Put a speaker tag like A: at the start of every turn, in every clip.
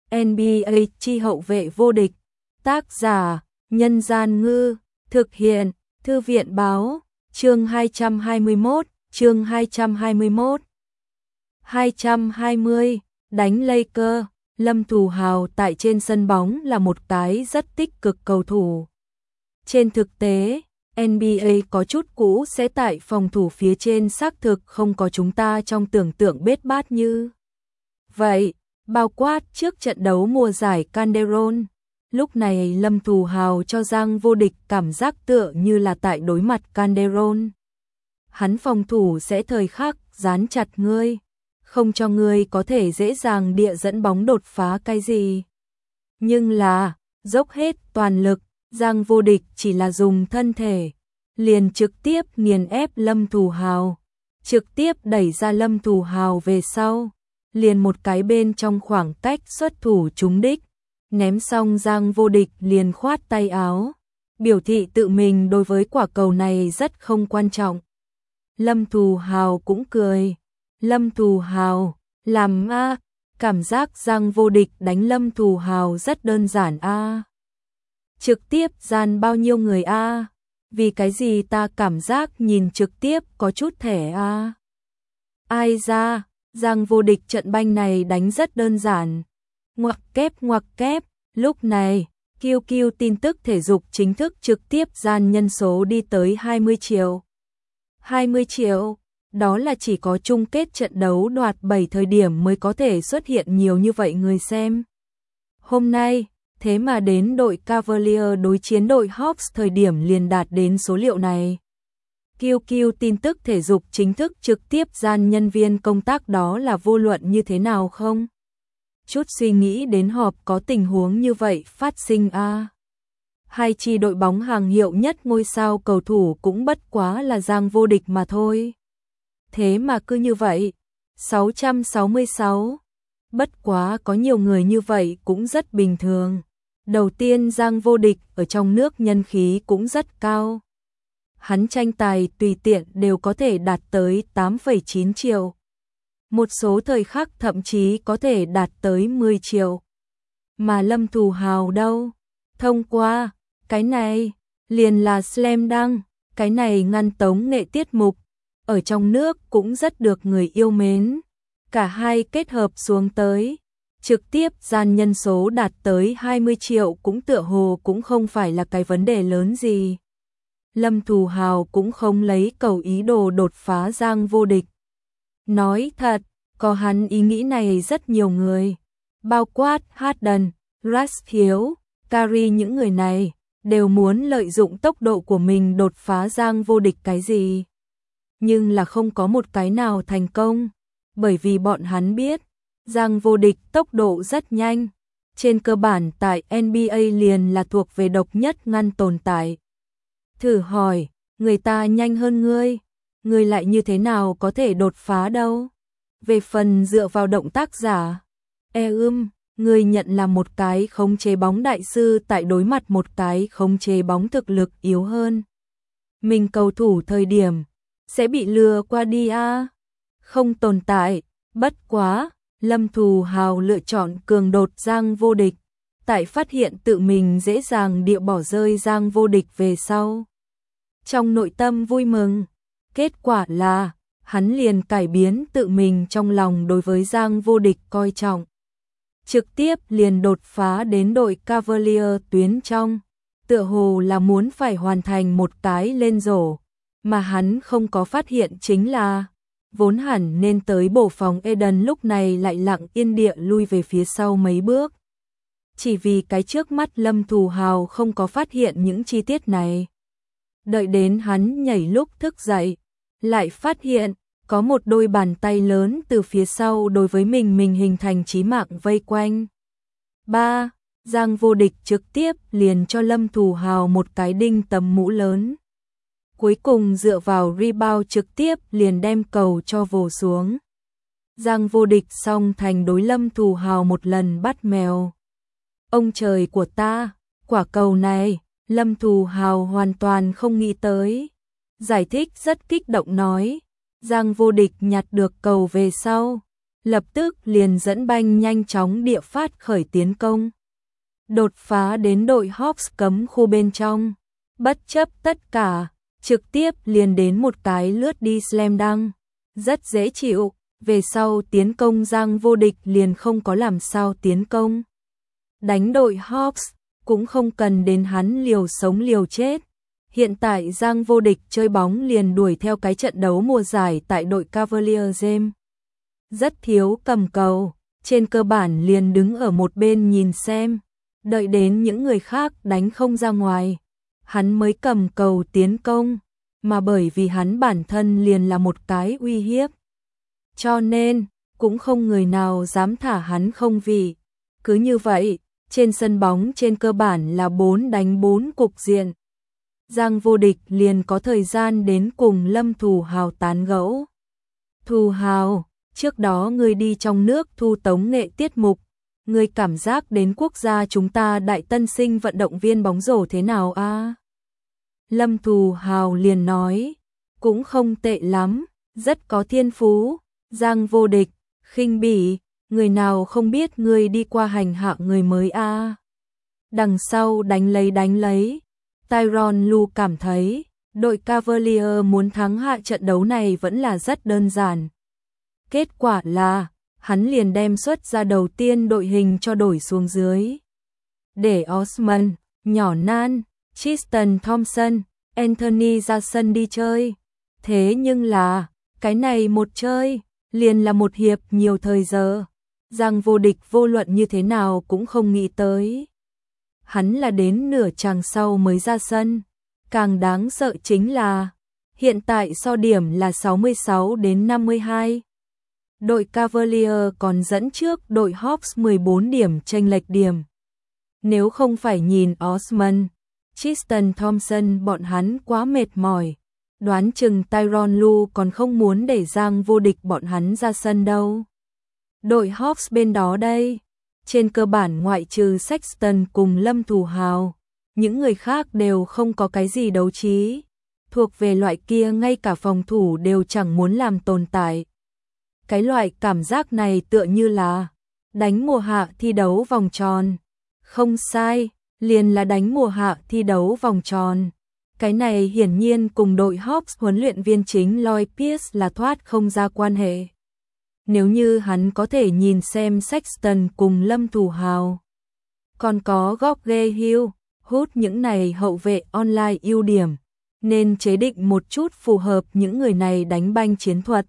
A: NBA chi hậu vệ vô địch. Tác giả: Nhân Gian Ngư. Thực hiện: Thư viện Báo. Chương 221. Chương 221. 220. Đánh Lakers. Lâm Thù Hào tại trên sân bóng là một cái rất tích cực cầu thủ. Trên thực tế, NBA có chút cũ sẽ tại phòng thủ phía trên xác thực không có chúng ta trong tưởng tượng bết bát như vậy, bao quát trước trận đấu mùa giải Calderon. Lúc này Lâm Thù Hào cho Giang Vô Địch cảm giác tựa như là tại đối mặt Calderon. Hắn phòng thủ sẽ thời khắc dán chặt ngươi, không cho ngươi có thể dễ dàng địa dẫn bóng đột phá cái gì. Nhưng là, dốc hết toàn lực, Giang Vô Địch chỉ là dùng thân thể, liền trực tiếp nghiền ép Lâm Thù Hào, trực tiếp đẩy ra Lâm Thù Hào về sau, liền một cái bên trong khoảng cách xuất thủ trúng đích, ném xong Giang Vô Địch liền khoát tay áo, biểu thị tự mình đối với quả cầu này rất không quan trọng. Lâm Thù Hào cũng cười. Lâm Thù Hào, làm a, cảm giác Giang Vô Địch đánh Lâm Thù Hào rất đơn giản a. Trực tiếp dàn bao nhiêu người a? Vì cái gì ta cảm giác nhìn trực tiếp có chút thẻ a? Ai ra, Giang Vô Địch trận banh này đánh rất đơn giản. Ngoặc kép, lúc này, QQ tin tức thể dục chính thức trực tiếp dàn nhân số đi tới 20 triệu. 20 triệu, đó là chỉ có chung kết trận đấu đoạt 7 thời điểm mới có thể xuất hiện nhiều như vậy người xem. Hôm nay, thế mà đến đội Cavaliers đối chiến đội Hawks thời điểm liền đạt đến số liệu này. QQ tin tức thể dục chính thức trực tiếp gian nhân viên công tác đó là vô luận như thế nào không? Chút suy nghĩ đến họp có tình huống như vậy phát sinh a. Hai chi đội bóng hàng hiệu nhất ngôi sao cầu thủ cũng bất quá là Giang Vô Địch mà thôi. Thế mà cứ như vậy, 666. Bất quá có nhiều người như vậy cũng rất bình thường. Đầu tiên Giang Vô Địch ở trong nước nhân khí cũng rất cao. Hắn tranh tài tùy tiện đều có thể đạt tới 8,9 triệu. Một số thời khắc thậm chí có thể đạt tới 10 triệu. Mà Lâm Thù Hào đâu? Thông qua, cái này, liền là slam dunk, cái này ngăn tống nghệ tiết mục. Ở trong nước cũng rất được người yêu mến. Cả hai kết hợp xuống tới, trực tiếp dàn nhân số đạt tới 20 triệu cũng tựa hồ cũng không phải là cái vấn đề lớn gì. Lâm Thù Hào cũng không lấy cầu ý đồ đột phá Giang Vô Địch. Nói thật, có hắn ý nghĩ này rất nhiều người, bao quát Harden, Russ Hiếu, Curry, những người này đều muốn lợi dụng tốc độ của mình đột phá Giang Vô Địch cái gì. Nhưng là không có một cái nào thành công, bởi vì bọn hắn biết, Giang Vô Địch tốc độ rất nhanh, trên cơ bản tại NBA liền là thuộc về độc nhất ngăn tồn tại. Thử hỏi, người ta nhanh hơn ngươi lại như thế nào có thể đột phá đâu? Về phần dựa vào động tác giả, ngươi nhận là một cái khống chế bóng đại sư tại đối mặt một cái khống chế bóng thực lực yếu hơn. Mình cầu thủ thời điểm, sẽ bị lừa qua đi a. Không tồn tại, bất quá, Lâm Thù Hào lựa chọn cường đột Giang Vô Địch, tại phát hiện tự mình dễ dàng địa bỏ rơi Giang Vô Địch về sau. Trong nội tâm vui mừng, kết quả là, hắn liền cải biến tự mình trong lòng đối với Giang Vô Địch coi trọng. Trực tiếp liền đột phá đến đội Cavaliers tuyến trong, tựa hồ là muốn phải hoàn thành một cái lên rổ, mà hắn không có phát hiện chính là, vốn hẳn nên tới bổ phòng Eden lúc này lại lặng yên địa lui về phía sau mấy bước. Chỉ vì cái trước mắt Lâm Thù Hào không có phát hiện những chi tiết này. Đợi đến hắn nhảy lúc thức dậy, lại phát hiện, có một đôi bàn tay lớn từ phía sau đối với mình hình thành chí mạng vây quanh. 3. Giang Vô Địch trực tiếp liền cho Lâm Thù Hào một cái đinh tầm mũ lớn. Cuối cùng dựa vào rebound trực tiếp liền đem cầu cho vồ xuống. Giang Vô Địch xong thành đối Lâm Thù Hào một lần bắt mèo. Ông trời của ta, quả cầu này, Lâm Thù Hào hoàn toàn không nghĩ tới. Giải thích rất kích động nói, Giang Vô Địch nhặt được cầu về sau, lập tức liền dẫn banh nhanh chóng địa phát khởi tiến công. Đột phá đến đội Hawks cấm khu bên trong, bất chấp tất cả, trực tiếp liền đến một cái lướt đi slam dunk, rất dễ chịu, về sau tiến công Giang Vô Địch liền không có làm sao tiến công. Đánh đội Hawks, cũng không cần đến hắn liều sống liều chết. Hiện tại Giang Vô Địch chơi bóng liền đuổi theo cái trận đấu mùa giải tại đội Cavaliers James. Rất thiếu cầm cầu, trên cơ bản liền đứng ở một bên nhìn xem, đợi đến những người khác đánh không ra ngoài, hắn mới cầm cầu tiến công, mà bởi vì hắn bản thân liền là một cái uy hiếp. Cho nên, cũng không người nào dám thả hắn không vì. Cứ như vậy, trên sân bóng trên cơ bản là 4 đánh 4 cục diện. Giang Vô Địch liền có thời gian đến cùng Lâm Thù Hào tán gẫu. Thù Hào, trước đó ngươi đi trong nước thu tống nghệ tiết mục, ngươi cảm giác đến quốc gia chúng ta đại tân sinh vận động viên bóng rổ thế nào a? Lâm Thù Hào liền nói, cũng không tệ lắm, rất có thiên phú. Giang Vô Địch, khinh bỉ, người nào không biết ngươi đi qua hành hạ người mới a? Đằng sau đánh lấy. Tyronn Lue cảm thấy, đội Cavalier muốn thắng hạ trận đấu này vẫn là rất đơn giản. Kết quả là, hắn liền đem xuất ra đầu tiên đội hình cho đổi xuống dưới. Để Osman, nhỏ Nan, Tristan Thompson, Anthony ra sân đi chơi. Thế nhưng là, cái này một chơi, liền là một hiệp nhiều thời giờ. Giang Vô Địch vô luận như thế nào cũng không nghĩ tới. Hắn là đến nửa chàng sau mới ra sân. Càng đáng sợ chính là, hiện tại so điểm là 66 đến 52. Đội Cavalier còn dẫn trước đội Hawks 14 điểm chênh lệch điểm. Nếu không phải nhìn Osman, Tristan Thompson bọn hắn quá mệt mỏi, đoán chừng Tyronn Lue còn không muốn để Giang Vô Địch bọn hắn ra sân đâu. Đội Hawks bên đó đây, trên cơ bản ngoại trừ Sexton cùng Lâm Thù Hào, những người khác đều không có cái gì đấu trí, thuộc về loại kia ngay cả phòng thủ đều chẳng muốn làm tồn tại. Cái loại cảm giác này tựa như là đánh mùa hạ thi đấu vòng tròn. Không sai, liền là đánh mùa hạ thi đấu vòng tròn. Cái này hiển nhiên cùng đội Hawks huấn luyện viên chính Lloyd Pierce là thoát không ra quan hệ. Nếu như hắn có thể nhìn xem Sexton cùng Lâm Thù Hào, còn có George Hill, hút những này hậu vệ online ưu điểm, nên chế định một chút phù hợp những người này đánh banh chiến thuật.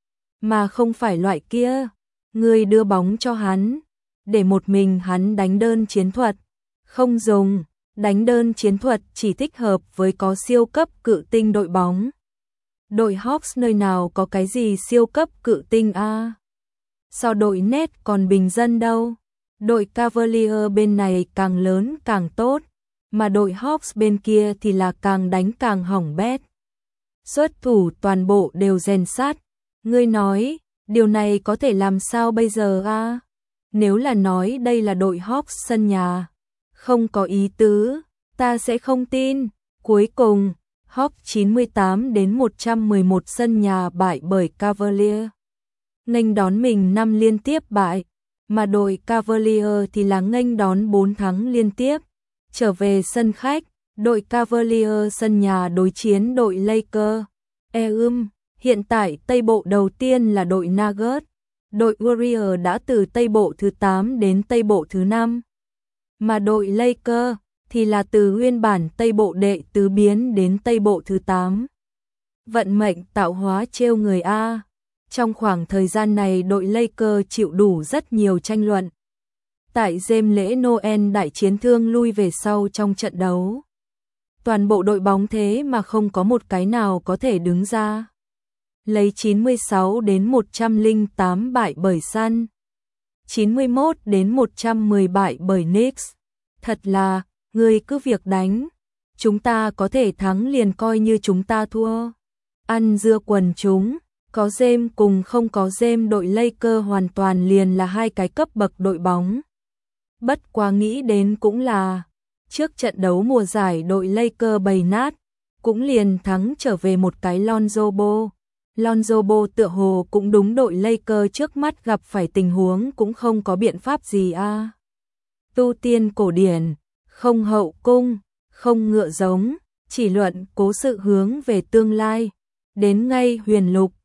A: Mà không phải loại kia, người đưa bóng cho hắn, để một mình hắn đánh đơn chiến thuật. Không dùng, đánh đơn chiến thuật chỉ thích hợp với có siêu cấp cự tinh đội bóng. Đội Hawks nơi nào có cái gì siêu cấp cự tinh a? So đội Nets còn bình dân đâu. Đội Cavalier bên này càng lớn càng tốt, mà đội Hawks bên kia thì là càng đánh càng hỏng bét. Xuất thủ toàn bộ đều rèn sát. Ngươi nói, điều này có thể làm sao bây giờ a? Nếu là nói đây là đội Hawks sân nhà, không có ý tứ, ta sẽ không tin. Cuối cùng, Hawks 98 đến 111 sân nhà bại bởi Cavalier. Nghênh đón mình 5 liên tiếp bại, mà đội Cavalier thì là nghênh đón 4 thắng liên tiếp. Trở về sân khách, đội Cavalier sân nhà đối chiến đội Lakers. Hiện tại Tây Bộ đầu tiên là đội Nuggets. Đội Warrior đã từ Tây Bộ thứ 8 đến Tây Bộ thứ 5. Mà đội Lakers thì là từ nguyên bản Tây Bộ đệ tứ biến đến Tây Bộ thứ 8. Vận mệnh tạo hóa trêu người a. Trong khoảng thời gian này đội Lakers chịu đủ rất nhiều tranh luận. Tại đêm lễ Noel đại chiến thương lui về sau trong trận đấu. Toàn bộ đội bóng thế mà không có một cái nào có thể đứng ra. Lấy 96 đến 108 bại bởi Sun. 91 đến 110 bại bởi Knicks. Thật là, người cứ việc đánh. Chúng ta có thể thắng liền coi như chúng ta thua. Ăn dưa quần chúng, có James cùng không có James đội Lakers hoàn toàn liền là hai cái cấp bậc đội bóng. Bất quá nghĩ đến cũng là, trước trận đấu mùa giải đội Lakers bày nát, cũng liền thắng trở về một cái Lonzo Ball. Lonzo Ball tựa hồ cũng đúng, đội Lakers trước mắt gặp phải tình huống cũng không có biện pháp gì a. Tu tiên cổ điển, không hậu cung, không ngựa giống, chỉ luận cố sự hướng về tương lai. Đến ngay huyền lục,